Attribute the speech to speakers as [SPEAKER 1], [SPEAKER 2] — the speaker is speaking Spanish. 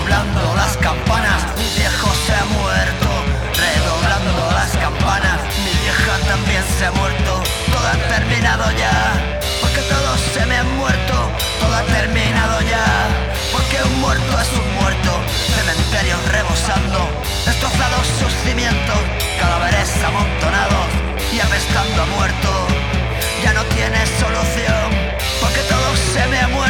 [SPEAKER 1] redoblando las campanas. Mi viejo se ha muerto, redoblando las campanas. Mi vieja también se ha muerto, todo ha terminado ya. Porque todos se me han muerto, todo ha terminado ya. Porque un muerto es un muerto, cementerios rebosando, destrozados sus cimientos, cadáveres amontonados y apestando a muerto. Ya no tiene solución, porque todo se me ha muerto.